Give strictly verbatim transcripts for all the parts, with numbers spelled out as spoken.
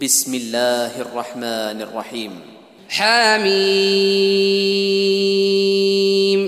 بسم الله الرحمن الرحيم. حميم.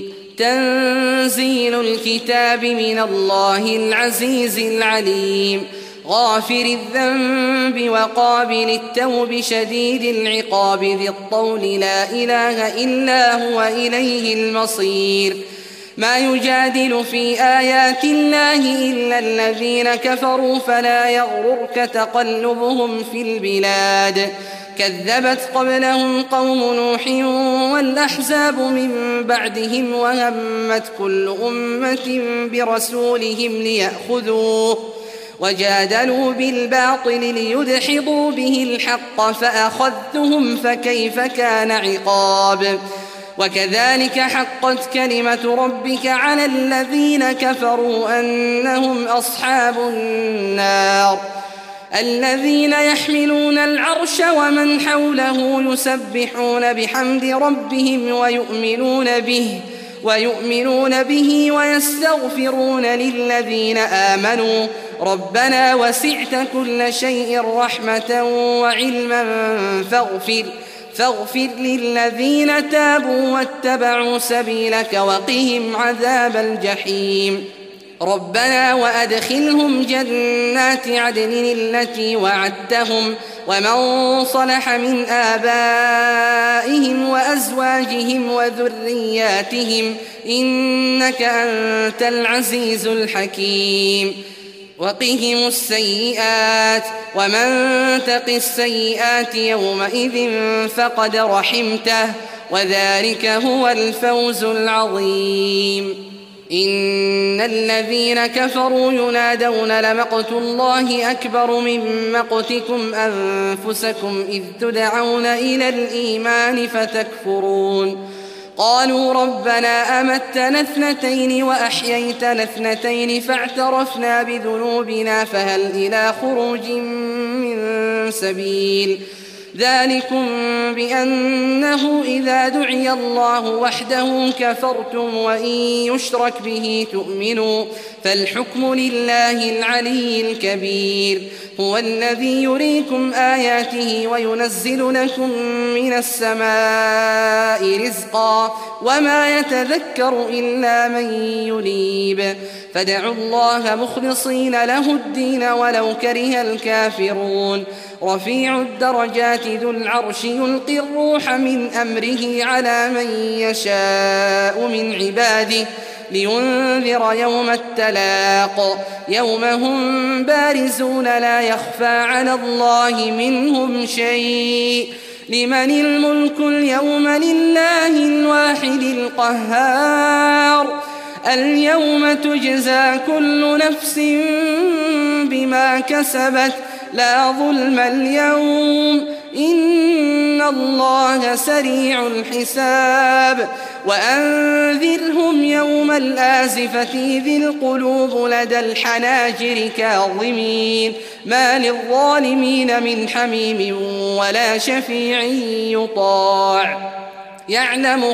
تنزيل الكتاب من الله العزيز العليم، غافر الذنب وقابل التوب شديد العقاب ذي الطول لا إله إلا هو إليه المصير. ما يجادل في آيات الله إلا الذين كفروا فلا يغررك تقلبهم في البلاد. كذبت قبلهم قوم نوح والأحزاب من بعدهم وهمت كل أمة برسولهم ليأخذوه وجادلوا بالباطل ليدحضوا به الحق فأخذتهم فكيف كان عقاب. وكذلك حقت كلمة ربك على الذين كفروا أنهم أصحاب النار. الذين يحملون العرش ومن حوله يسبحون بحمد ربهم ويؤمنون به ويؤمنون به ويستغفرون للذين آمنوا ربنا وسعت كل شيء رحمة وعلما فاغفر فاغفر للذين تابوا واتبعوا سبيلك وقهم عذاب الجحيم. ربنا وأدخلهم جنات عدن التي وعدتهم ومن صلح من آبائهم وأزواجهم وذرياتهم إنك أنت العزيز الحكيم. وقهم السيئات ومن تق السيئات يومئذ فقد رحمته وذلك هو الفوز العظيم. إن الذين كفروا ينادون لمقت الله أكبر من مقتكم أنفسكم إذ تدعون إلى الإيمان فتكفرون. قالوا ربنا أمتنا اثنتين وأحييتنا اثنتين فاعترفنا بذنوبنا فهل إلى خروج من سبيل. ذلكم بأنه إذا دعي الله وحده كفرتم وإن يشرك به تؤمنوا فالحكم لله العلي الكبير. هو الذي يريكم آياته وينزل لكم من السماء رزقا وما يتذكر إلا من ينيب. فادعوا الله مخلصين له الدين ولو كره الكافرون. رفيع الدرجات ذو العرش يلقي الروح من أمره على من يشاء من عباده لينذر يوم التلاق يوم هم بارزون لا يخفى على الله منهم شيء. لمن الملك اليوم لله الواحد القهار. اليوم تجزى كل نفس بما كسبت لا ظلم اليوم إن الله سريع الحساب. وأنذرهم يوم الآزفة إذ القلوب لدى الحناجر كاظمين ما للظالمين من حميم ولا شفيع يطاع. يعلم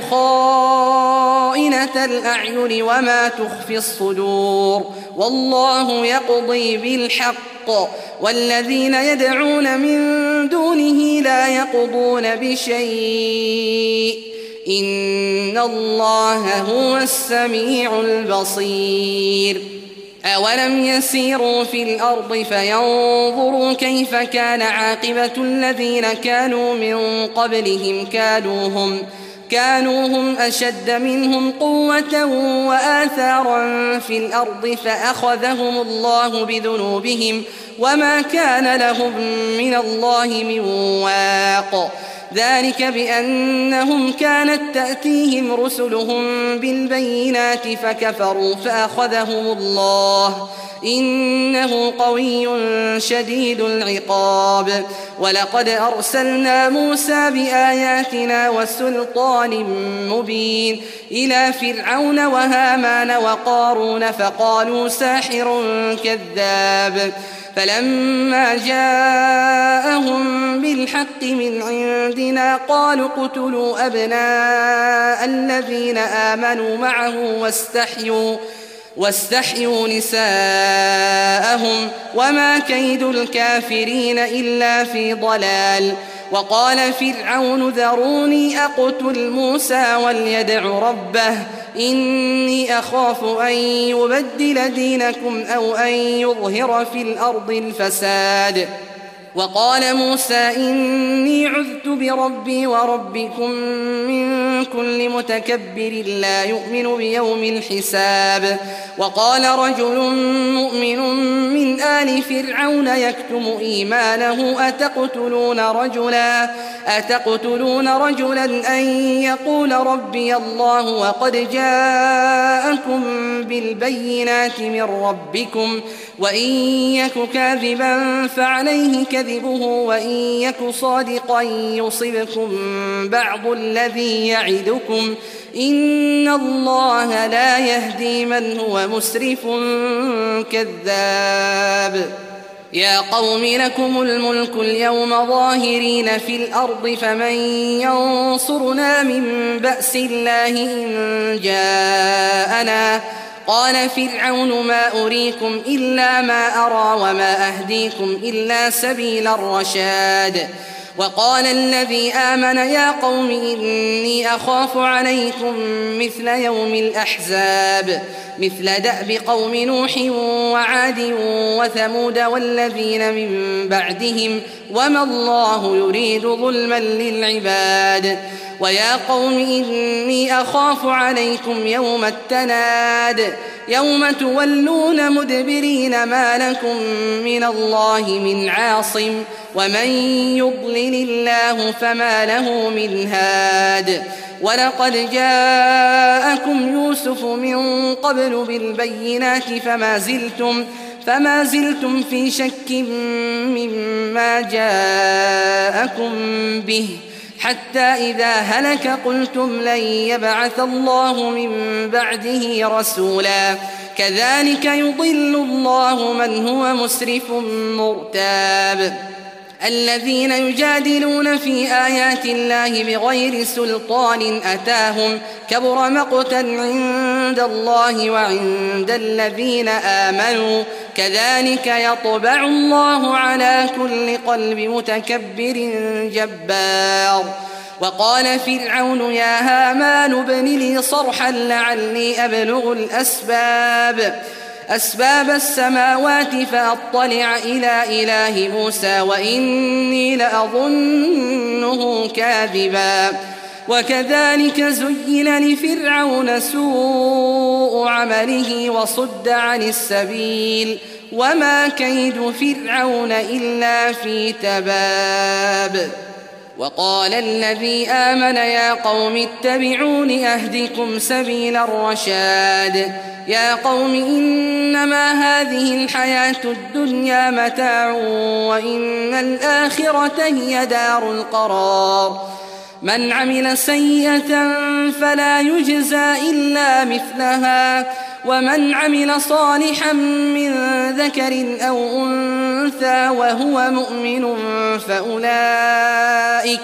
خائنة الأعين وما تخفي الصدور والله يقضي بالحق والذين يدعون من دونه لا يقضون بشيء إن الله هو السميع البصير. أولم يسيروا في الأرض فينظروا كيف كان عاقبة الذين كانوا من قبلهم كانوا هم كانوا هم أشد منهم قوة وآثارا في الأرض فأخذهم الله بذنوبهم وما كان لهم من الله من واق. ذلك بأنهم كانت تأتيهم رسلهم بالبينات فكفروا فأخذهم الله إنه قوي شديد العقاب. ولقد أرسلنا موسى بآياتنا وسلطان مبين إلى فرعون وهامان وقارون فقالوا ساحر كذاب. فلما جاءهم بالحق من عندنا قالوا اقتلوا أبناء الذين آمنوا معه واستحيوا واستحيوا نساءهم وما كيد الكافرين إلا في ضلال. وقال فرعون ذروني أقتل موسى وليدع ربه إني أخاف أن يبدل دينكم أو أن يظهر في الأرض الفساد. وقال موسى إني عذت بربي وربكم من كل متكبر لا يؤمن بيوم الحساب. وقال رجل مؤمن من آل فرعون يكتم إيمانه أتقتلون رجلا أتقتلون رجلا أن يقول ربي الله وقد جاءكم بالبينات من ربكم وإن يك كاذبا فعليه كذبه وإن يك صادقا يصبكم بعض الذي يعدكم إن الله لا يهدي من هو مسرف كذاب. يا قوم لكم الملك اليوم ظاهرين في الأرض فمن ينصرنا من بأس الله إن جاءنا. قال فرعون ما أريكم إلا ما أرى وما أهديكم إلا سبيل الرشاد. وقال الذي آمن يا قوم إني أخاف عليكم مثل يوم الأحزاب مثل دأب قوم نوح وعاد وثمود والذين من بعدهم وما الله يريد ظلما للعباد. ويا قوم إني أخاف عليكم يوم التناد يوم تولون مدبرين ما لكم من الله من عاصم ومن يضلل الله فما له من هاد. ولقد جاءكم يوسف من قبل بالبينات فما زلتم فما زلتم في شك مما جاءكم به حتى إذا هلك قلتم لن يبعث الله من بعده رسولا. كذلك يضل الله من هو مسرف مرتاب. الذين يجادلون في آيات الله بغير سلطان أتاهم كبر مقتا عند الله وعند الذين آمنوا كذلك يطبع الله على كل قلب متكبر جبار. وقال فرعون يا هامان ابن لي صرحا لعلي أبلغ الأسباب أسباب السماوات فأطلع إلى إله موسى وإني لأظنه كاذبا. وكذلك زين لفرعون سوء عمله وصد عن السبيل وما كيد فرعون إلا في تباب. وقال الذي آمن يا قوم اتبعون أهدكم سبيل الرشاد. يا قوم إنما هذه الحياة الدنيا متاع وإن الآخرة هي دار القرار. من عمل سيئة فلا يجزى إلا مثلها ومن عمل صالحا من ذكر أو أنثى وهو مؤمن فأولئك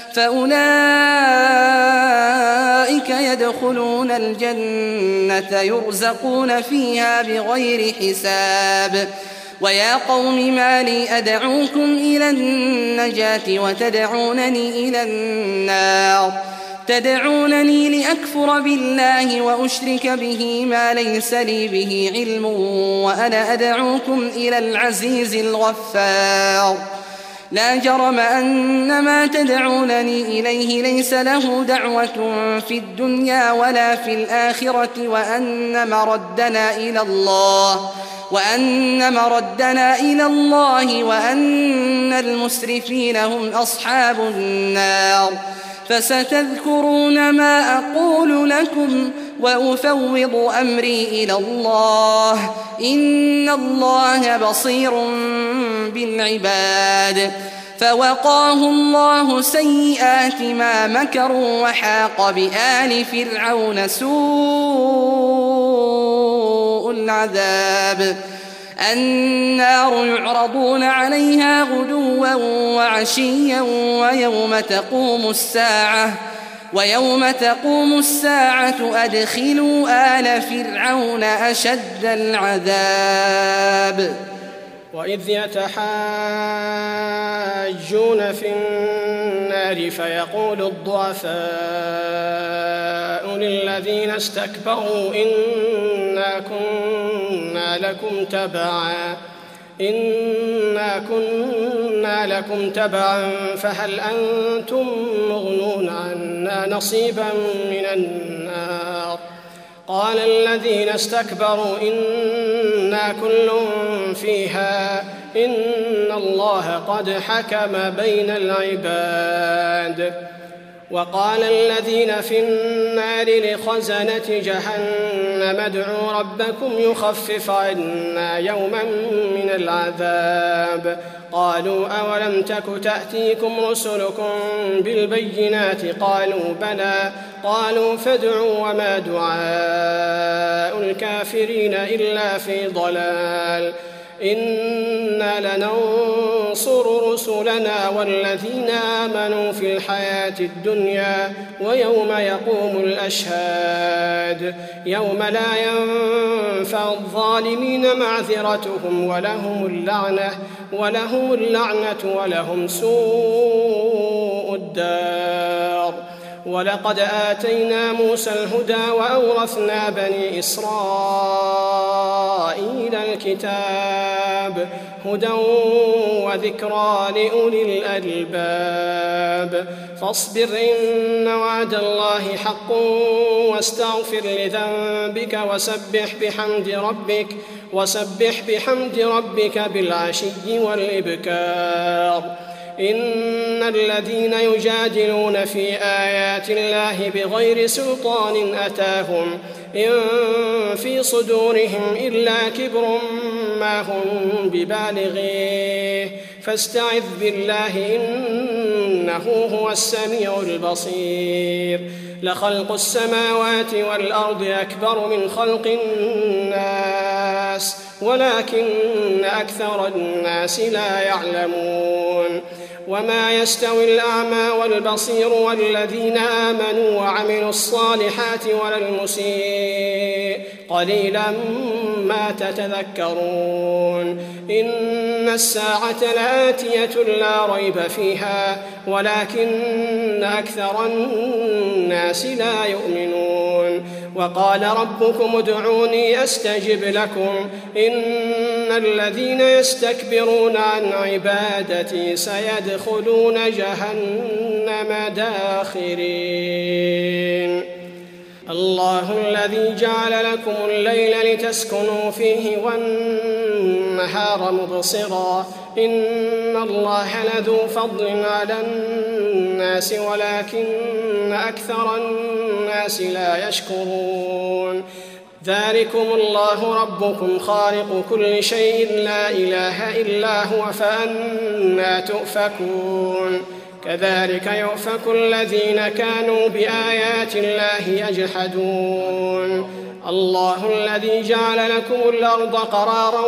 فأولئك يدخلون الجنة يرزقون فيها بغير حساب. ويا قوم ما لي أدعوكم إلى النجاة وتدعونني إلى النار تدعونني لأكفر بالله وأشرك به ما ليس لي به علم وأنا أدعوكم إلى العزيز الغفار. لا جرم أن ما تدعونني إليه ليس له دعوة في الدنيا ولا في الآخرة وأن مردنا إلى الله وأن مردنا إلى الله وأن المسرفين هم أصحاب النار. فستذكرون ما أقول لكم وأفوض أمري إلى الله إن الله بصير بالعباد. فوقاه الله سيئات ما مكروا وحاق بآل فرعون سوء العذاب. النار يعرضون عليها غدوا وعشيا ويوم تقوم الساعة ويوم تقوم الساعة أدخلوا آل فرعون أشد العذاب وإذ يتحاجون في النار فيقول الضعفاء للذين استكبروا إنا كنا لكم تبعا إنا كنا لكم تبعا فهل أنتم مغنون عنا نصيبا من النار قال الذين استكبروا إنا كل فيها إن الله قد حكم بين العباد وقال الذين في النار لخزنة جهنم ادعوا ربكم يخفف عنا يوما من العذاب قالوا أولم تك تأتيكم رسلكم بالبينات قالوا بلى قالوا فادعوا وما دعاء الكافرين إلا في ضلال إنا لننصر رسلنا والذين آمنوا في الحياة الدنيا ويوم يقوم الأشهاد يوم لا ينفع الظالمين معذرتهم ولهم اللعنة ولهم اللعنة ولهم سوء الدار ولقد آتينا موسى الهدى وأورثنا بني إسرائيل الكتاب هدى وذكرى لأولي الألباب فاصبر إن وعد الله حق واستغفر لذنبك وسبح بحمد ربك وسبح بحمد ربك بالعشي والإبكار إن الذين يجادلون في آيات الله بغير سلطان أتاهم إن في صدورهم إلا كبر ما هم ببالغيه فاستعذ بالله إنه هو السميع البصير لخلق السماوات والأرض أكبر من خلق الناس ولكن أكثر الناس لا يعلمون وما يستوي الأعمى والبصير والذين آمنوا وعملوا الصالحات ولا المسيء قليلا ما تتذكرون إن الساعة لآتية لا ريب فيها ولكن أكثر الناس لا يؤمنون وقال ربكم ادعوني أستجب لكم إن الذين يستكبرون عن عبادتي سيدخلون جهنم داخرين الله الذي جعل لكم الليل لتسكنوا فيه والنهار مبصرا إن الله لذو فضل على الناس ولكن أكثر الناس لا يشكرون ذلكم الله ربكم خالق كل شيء لا إله إلا هو فأنى تؤفكون كذلك يؤفك الذين كانوا بآيات الله يجحدون الله الذي جعل لكم الأرض قرارا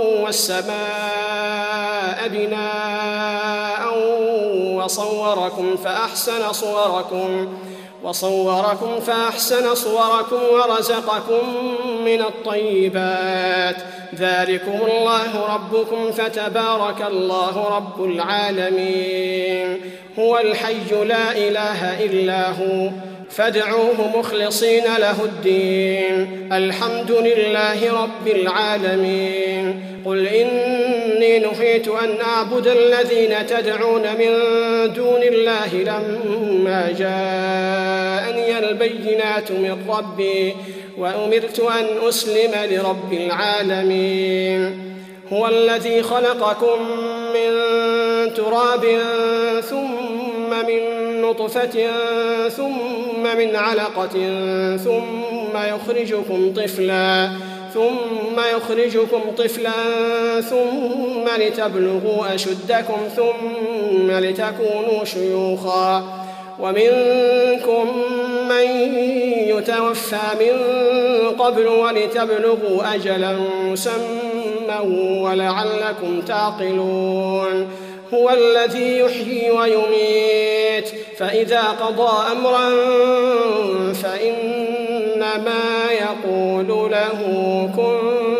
والسماء بناء وصوركم فأحسن صوركم وصوركم فأحسن صوركم ورزقكم من الطيبات ذلكم الله ربكم فتبارك الله رب العالمين هو الحي لا إله إلا هو فادعوه مخلصين له الدين الحمد لله رب العالمين قل إني نهيت أن أعبد الذين تدعون من دون الله لما جاءني البينات من ربي وأمرت أن أسلم لرب العالمين هو الذي خلقكم من تراب ثم من نطفة ثم من علقة ثم يخرجكم طفلا ثم يخرجكم طفلا ثم لتبلغوا أشدكم ثم لتكونوا شيوخا ومنكم من يتوفى من قبل ولتبلغوا أجلا مسمى ولعلكم تعقلون هو الذي يحيي ويميت فإذا قضى أمرا فإنما يقول له كن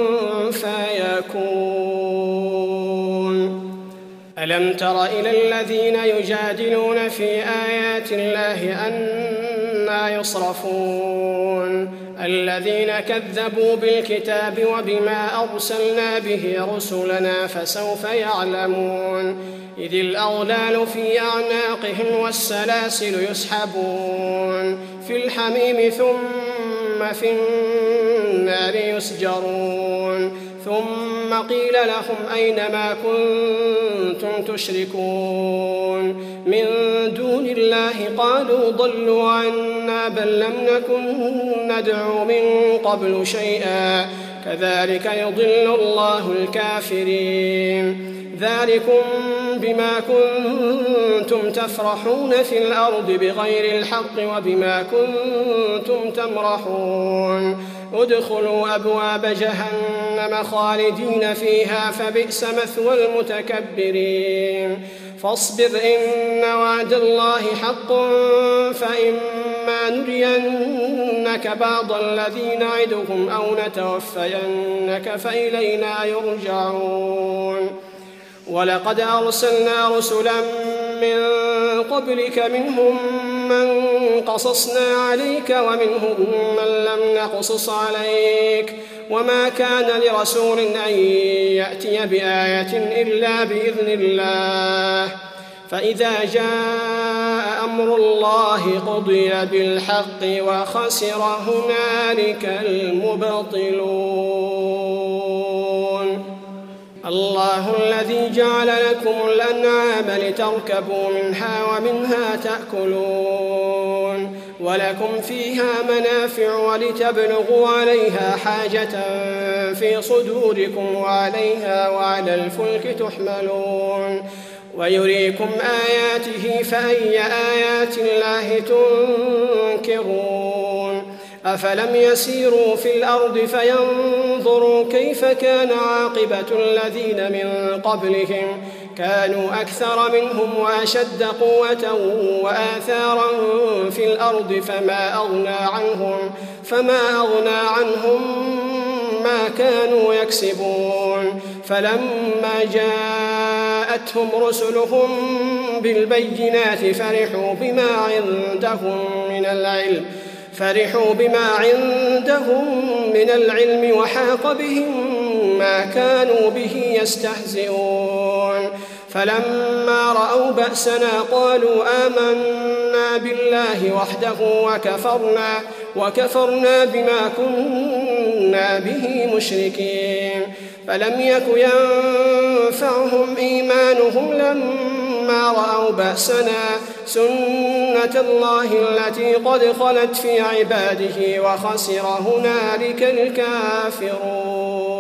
فيكون. ألم تر إلى الذين يجادلون في آيات الله أنى يصرفون الذين كذبوا بالكتاب وبما أرسلنا به رسلنا فسوف يعلمون إذ الأغلال في أعناقهم والسلاسل يسحبون في الحميم ثم في النار يسجرون ثم قيل لهم أين ما كنتم تشركون من دون الله قالوا ضلوا عنا بل لم نكن ندعو من قبل شيئا كذلك يضل الله الكافرين ذلكم بما كنتم تفرحون في الأرض بغير الحق وبما كنتم تمرحون ادخلوا أبواب جهنم خالدين فيها فبئس مثوى المتكبرين فاصبر إن وعد الله حق فإما نرينك بعض الذي نعدهم أو نتوفينك فإلينا يرجعون ولقد أرسلنا رسلا من قبلك منهم من قصصنا عليك ومنهم من لم نقصص عليك وما كان لرسول أن يأتي بآية إلا بإذن الله فإذا جاء أمر الله قضي بالحق وخسر هنالك المبطلون الله الذي جعل لكم الأنعام لتركبوا منها ومنها تأكلون ولكم فيها منافع ولتبلغوا عليها حاجة في صدوركم وعليها وعلى الفلك تحملون ويريكم آياته فأي آيات الله تنكرون أفلم يسيروا في الأرض فينظروا كيف كان عاقبة الذين من قبلهم كانوا أكثر منهم وأشد قوة وآثارا في الأرض فما أغنى عنهم فما أغنى عنهم ما كانوا يكسبون فلما جاءتهم رسلهم بالبينات فرحوا بما عندهم من العلم فرحوا بما عندهم من العلم وحاق بهم ما كانوا به يستهزئون فلما رأوا بأسنا قالوا آمنا بالله وحده وكفرنا وكفرنا بما كنا به مشركين فلم يك ينفعهم إيمانهم لما رأوا بأسنا سنة الله التي قد خلت في عباده وخسر هنالك الكافرون.